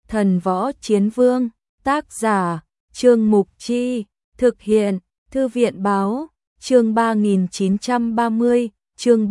Thần Võ Chiến Vương, tác giả, Trương Mục Chi, thực hiện, Thư viện báo, chương 3930, chương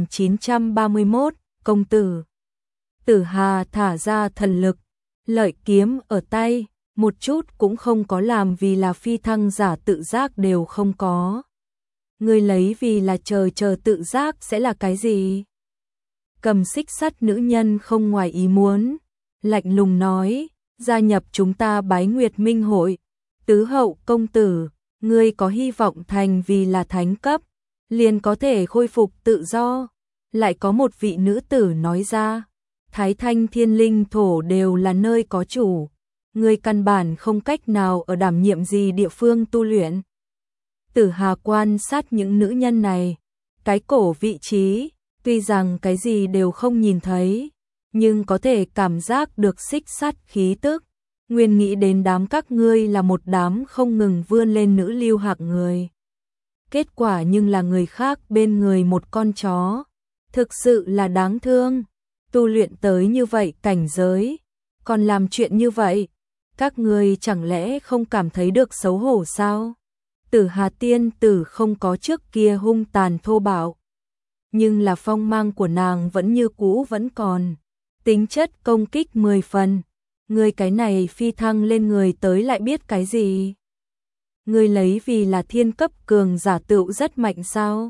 3931, công tử. Tử Hà thả ra thần lực, lợi kiếm ở tay, một chút cũng không có làm vì là phi thăng giả tự giác đều không có. Ngươi lấy vì là chờ tự giác sẽ là cái gì? Cầm xích sắt nữ nhân không ngoài ý muốn, lạnh lùng nói, gia nhập chúng ta Bái Nguyệt Minh hội. Tứ hậu công tử, ngươi có hy vọng thành vì là thánh cấp, liền có thể khôi phục tự do. Lại có một vị nữ tử nói ra, Thái Thanh Thiên Linh Thổ đều là nơi có chủ, ngươi căn bản không cách nào ở đảm nhiệm gì địa phương tu luyện. Tử Hà quan sát những nữ nhân này, cái cổ vị trí, tuy rằng cái gì đều không nhìn thấy, nhưng có thể cảm giác được xích sắt khí tức. Nguyên nghĩ đến đám các ngươi là một đám không ngừng vươn lên nữ lưu hạng người. Kết quả nhưng là người khác bên người một con chó. Thực sự là đáng thương. Tu luyện tới như vậy cảnh giới, còn làm chuyện như vậy. Các ngươi chẳng lẽ không cảm thấy được xấu hổ sao? Tử Hà tiên tử không có trước kia hung tàn thô bạo, nhưng là phong mang của nàng vẫn như cũ vẫn còn. Tính chất công kích 10 phần. Ngươi cái này phi thăng lên người tới lại biết cái gì? Ngươi lấy vì là thiên cấp cường giả tựu rất mạnh sao?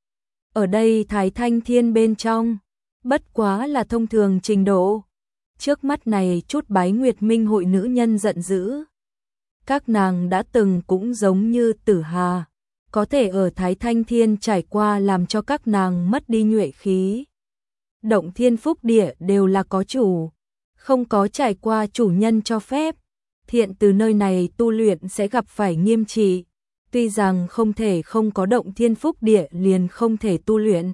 Ở đây Thái Thanh Thiên bên trong, bất quá là thông thường trình độ. Trước mắt này chút Bái Nguyệt Minh hội nữ nhân giận dữ. Các nàng đã từng cũng giống như Tử Hà, có thể ở Thái Thanh Thiên trải qua làm cho các nàng mất đi nhuệ khí. Động thiên phúc địa đều là có chủ, không có trải qua chủ nhân cho phép, thiện từ nơi này tu luyện sẽ gặp phải nghiêm trị. Tuy rằng không thể không có động thiên phúc địa liền không thể tu luyện,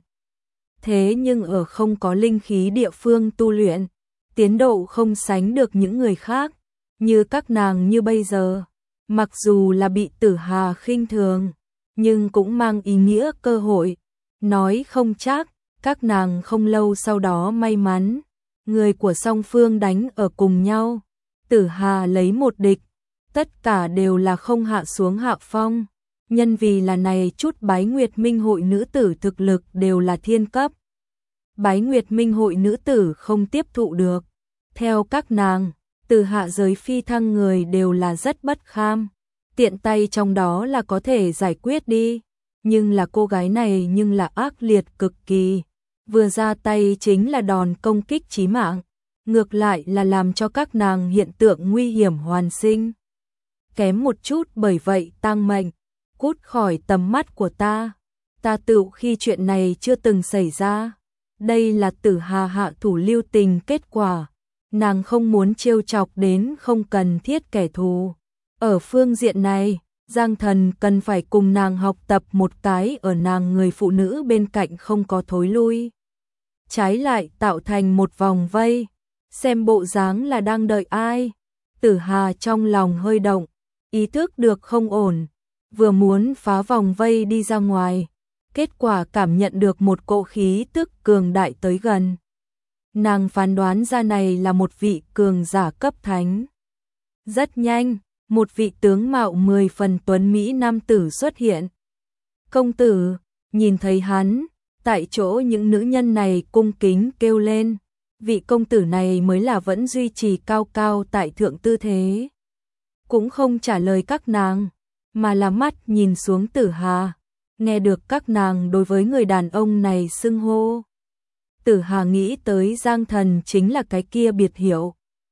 thế nhưng ở không có linh khí địa phương tu luyện, tiến độ không sánh được những người khác, như các nàng như bây giờ. Mặc dù là bị Tử Hà khinh thường, nhưng cũng mang ý nghĩa cơ hội. Nói không chắc, các nàng không lâu sau đó may mắn, người của song phương đánh ở cùng nhau. Tử Hà lấy một địch, tất cả đều là không hạ xuống hạ phong. Nhân vì là này chút Bái Nguyệt Minh hội nữ tử thực lực đều là thiên cấp. Bái Nguyệt Minh hội nữ tử không tiếp thụ được. Theo các nàng, từ hạ giới phi thăng người đều là rất bất kham. Tiện tay trong đó là có thể giải quyết đi. Nhưng là cô gái này nhưng là ác liệt cực kỳ. Vừa ra tay chính là đòn công kích chí mạng. Ngược lại là làm cho các nàng hiện tượng nguy hiểm hoàn sinh. Kém một chút bởi vậy tang mệnh. Cút khỏi tầm mắt của ta. Ta tựu khi chuyện này chưa từng xảy ra. Đây là Tử Hà hạ thủ lưu tình kết quả. Nàng không muốn trêu chọc đến không cần thiết kẻ thù. Ở phương diện này, Giang Thần cần phải cùng nàng học tập một cái ở nàng người phụ nữ bên cạnh không có thối lui. Trái lại tạo thành một vòng vây, xem bộ dáng là đang đợi ai. Tử Hà trong lòng hơi động, ý thức được không ổn, vừa muốn phá vòng vây đi ra ngoài, kết quả cảm nhận được một cỗ khí tức cường đại tới gần. Nàng phán đoán ra này là một vị cường giả cấp thánh. Rất nhanh, một vị tướng mạo 10 phần tuấn mỹ nam tử xuất hiện. Công tử, nhìn thấy hắn, tại chỗ những nữ nhân này cung kính kêu lên. Vị công tử này mới là vẫn duy trì cao cao tại thượng tư thế. Cũng không trả lời các nàng, mà là mắt nhìn xuống Tử Hà. Nghe được các nàng đối với người đàn ông này xưng hô. Tử Hà nghĩ tới Giang Thần chính là cái kia biệt hiệu.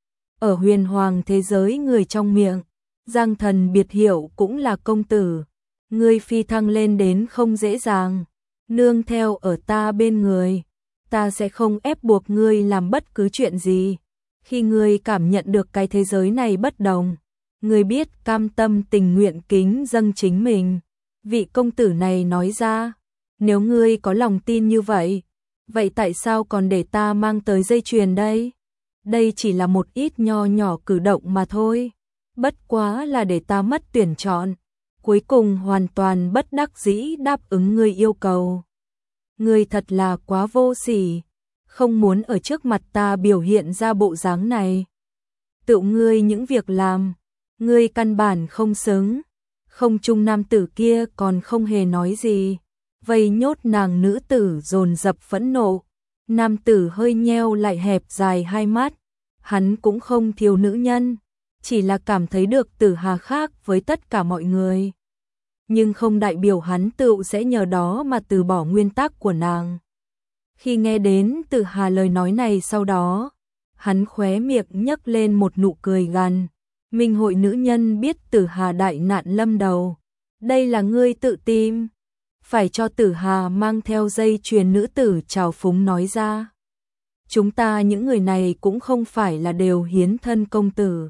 Ở huyền hoàng thế giới người trong miệng, Giang Thần biệt hiệu cũng là công tử. Ngươi phi thăng lên đến không dễ dàng, nương theo ở ta bên người. Ta sẽ không ép buộc ngươi làm bất cứ chuyện gì. Khi ngươi cảm nhận được cái thế giới này bất đồng, ngươi biết cam tâm tình nguyện kính dâng chính mình. Vị công tử này nói ra, nếu ngươi có lòng tin như vậy, vậy tại sao còn để ta mang tới dây chuyền đây? Đây chỉ là một ít nho nhỏ cử động mà thôi. Bất quá là để ta mất tuyển chọn. Cuối cùng hoàn toàn bất đắc dĩ đáp ứng ngươi yêu cầu. Ngươi thật là quá vô sỉ, không muốn ở trước mặt ta biểu hiện ra bộ dáng này. tự ngươi những việc làm, ngươi căn bản không xứng. Không trung nam tử kia còn không hề nói gì, vây nhốt nàng nữ tử dồn dập phẫn nộ. Nam tử hơi nheo lại hẹp dài hai mắt, hắn cũng không thiếu nữ nhân, chỉ là cảm thấy được Tử Hà khác với tất cả mọi người. Nhưng không đại biểu hắn tự sẽ nhờ đó mà từ bỏ nguyên tắc của nàng. Khi nghe đến Tử Hà lời nói này sau đó, hắn khóe miệng nhấc lên một nụ cười gằn. Minh hội nữ nhân biết Tử Hà đại nạn lâm đầu. Đây là ngươi tự tìm. Phải cho Tử Hà mang theo dây chuyền nữ tử trào phúng nói ra. Chúng ta những người này cũng không phải là đều hiến thân công tử.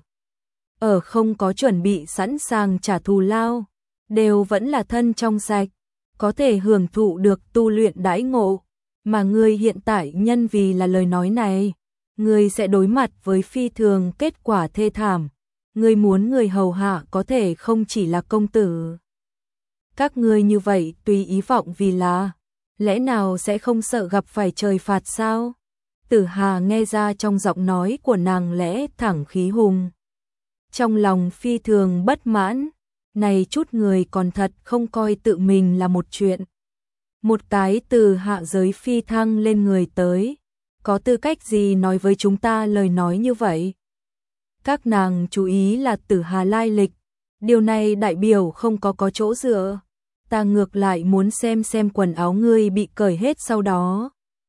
Ở không có chuẩn bị sẵn sàng trả thù lao, đều vẫn là thân trong sạch, có thể hưởng thụ được tu luyện đãi ngộ. Mà ngươi hiện tại nhân vì là lời nói này, ngươi sẽ đối mặt với phi thường kết quả thê thảm. Ngươi muốn người hầu hạ có thể không chỉ là công tử. Các ngươi như vậy tùy ý vọng vì là, lẽ nào sẽ không sợ gặp phải trời phạt sao? Tử Hà nghe ra trong giọng nói của nàng lẽ thẳng khí hùng. Trong lòng phi thường bất mãn, này chút người còn thật không coi tự mình là một chuyện. Một cái từ hạ giới phi thăng lên người tới, có tư cách gì nói với chúng ta lời nói như vậy? Các nàng chú ý là Tử Hà lai lịch, điều này đại biểu không có chỗ dựa. Ta ngược lại muốn xem quần áo ngươi bị cởi hết sau đó.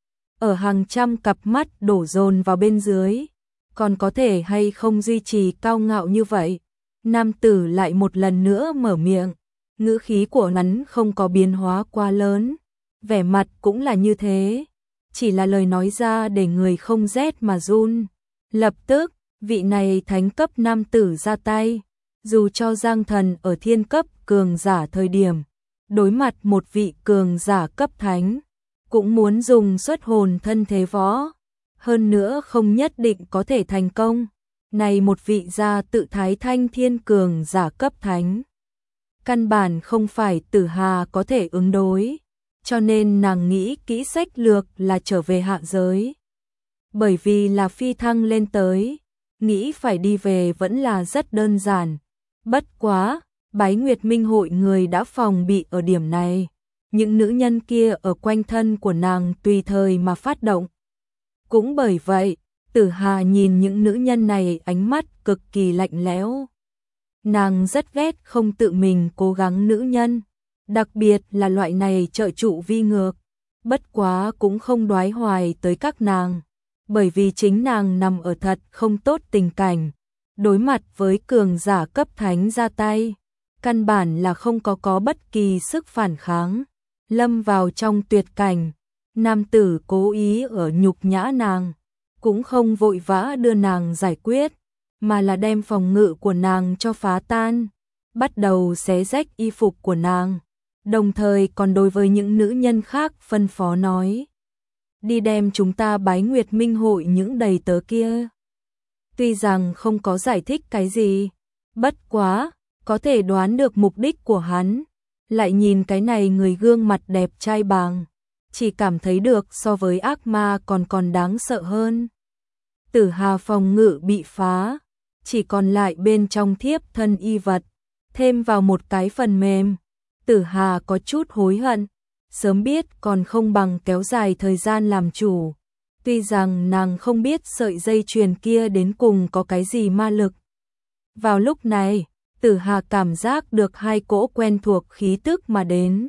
Ở hàng trăm cặp mắt đổ dồn vào bên dưới, còn có thể hay không duy trì cao ngạo như vậy? Nam tử lại một lần nữa mở miệng, ngữ khí của hắn không có biến hóa quá lớn, vẻ mặt cũng là như thế, chỉ là lời nói ra để người không rét mà run. Lập tức, vị này thánh cấp nam tử ra tay, dù cho Giang Thần ở thiên cấp cường giả thời điểm, đối mặt một vị cường giả cấp thánh, cũng muốn dùng xuất hồn thân thế võ, hơn nữa không nhất định có thể thành công. Này một vị gia tự thái thanh thiên cường giả cấp thánh, căn bản không phải Tử Hà có thể ứng đối, cho nên nàng nghĩ kỹ sách lược là trở về hạ giới. Bởi vì là phi thăng lên tới, nghĩ phải đi về vẫn là rất đơn giản. Bất quá, Bái Nguyệt Minh hội người đã phòng bị ở điểm này. Những nữ nhân kia ở quanh thân của nàng tùy thời mà phát động. Cũng bởi vậy, Tử Hà nhìn những nữ nhân này ánh mắt cực kỳ lạnh lẽo. Nàng rất ghét không tự mình cố gắng nữ nhân, đặc biệt là loại này trợ trụ vi ngược. Bất quá cũng không đoái hoài tới các nàng, bởi vì chính nàng nằm ở thật không tốt tình cảnh, đối mặt với cường giả cấp thánh ra tay, căn bản là không có bất kỳ sức phản kháng, lâm vào trong tuyệt cảnh. Nam tử cố ý ở nhục nhã nàng, cũng không vội vã đưa nàng giải quyết, mà là đem phòng ngự của nàng cho phá tan, bắt đầu xé rách y phục của nàng, đồng thời còn đối với những nữ nhân khác phân phó nói: đi đem chúng ta Bái Nguyệt Minh hội những đầy tớ kia. Tuy rằng không có giải thích cái gì, bất quá, có thể đoán được mục đích của hắn, lại nhìn cái này người gương mặt đẹp trai bàng, chỉ cảm thấy được so với ác ma còn đáng sợ hơn. Tử Hà phòng ngự bị phá, chỉ còn lại bên trong thiếp thân y vật, thêm vào một cái phần mềm. Tử Hà có chút hối hận, sớm biết còn không bằng kéo dài thời gian làm chủ. Tuy rằng nàng không biết sợi dây chuyền kia đến cùng có cái gì ma lực. Vào lúc này, Tử Hà cảm giác được hai cỗ quen thuộc khí tức mà đến.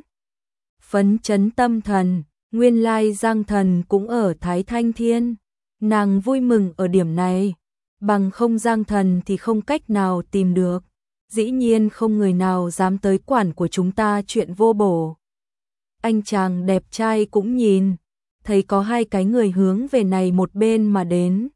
Phấn chấn tâm thần, nguyên lai Giang Thần cũng ở Thái Thanh Thiên. Nàng vui mừng ở điểm này, bằng không Giang Thần thì không cách nào tìm được. Dĩ nhiên không người nào dám tới quản của chúng ta chuyện vô bổ. Anh chàng đẹp trai cũng nhìn, thấy có hai cái người hướng về này một bên mà đến.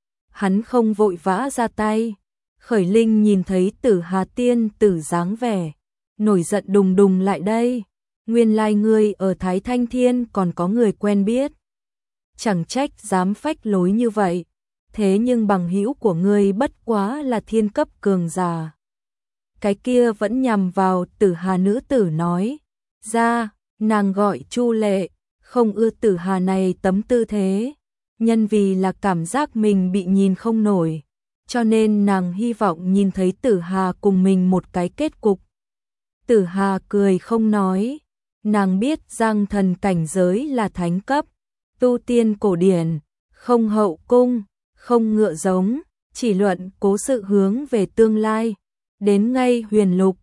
Hắn không vội vã ra tay. Khởi Linh nhìn thấy Tử Hà tiên tử dáng vẻ, nổi giận đùng đùng lại đây. Nguyên lai ngươi ở Thái Thanh Thiên còn có người quen biết. Chẳng trách dám phách lối như vậy, thế nhưng bằng hữu của ngươi bất quá là thiên cấp cường giả. Cái kia vẫn nhằm vào Tử Hà nữ tử nói ra, nàng gọi Chu Lệ, không ưa Tử Hà này tấm tư thế, nhân vì là cảm giác mình bị nhìn không nổi, cho nên nàng hy vọng nhìn thấy Tử Hà cùng mình một cái kết cục. Tử Hà cười không nói, nàng biết Giang Thần cảnh giới là thánh cấp, tu tiên cổ điển, không hậu cung, không ngựa giống, chỉ luận cố sự hướng về tương lai, đến ngay huyền lục,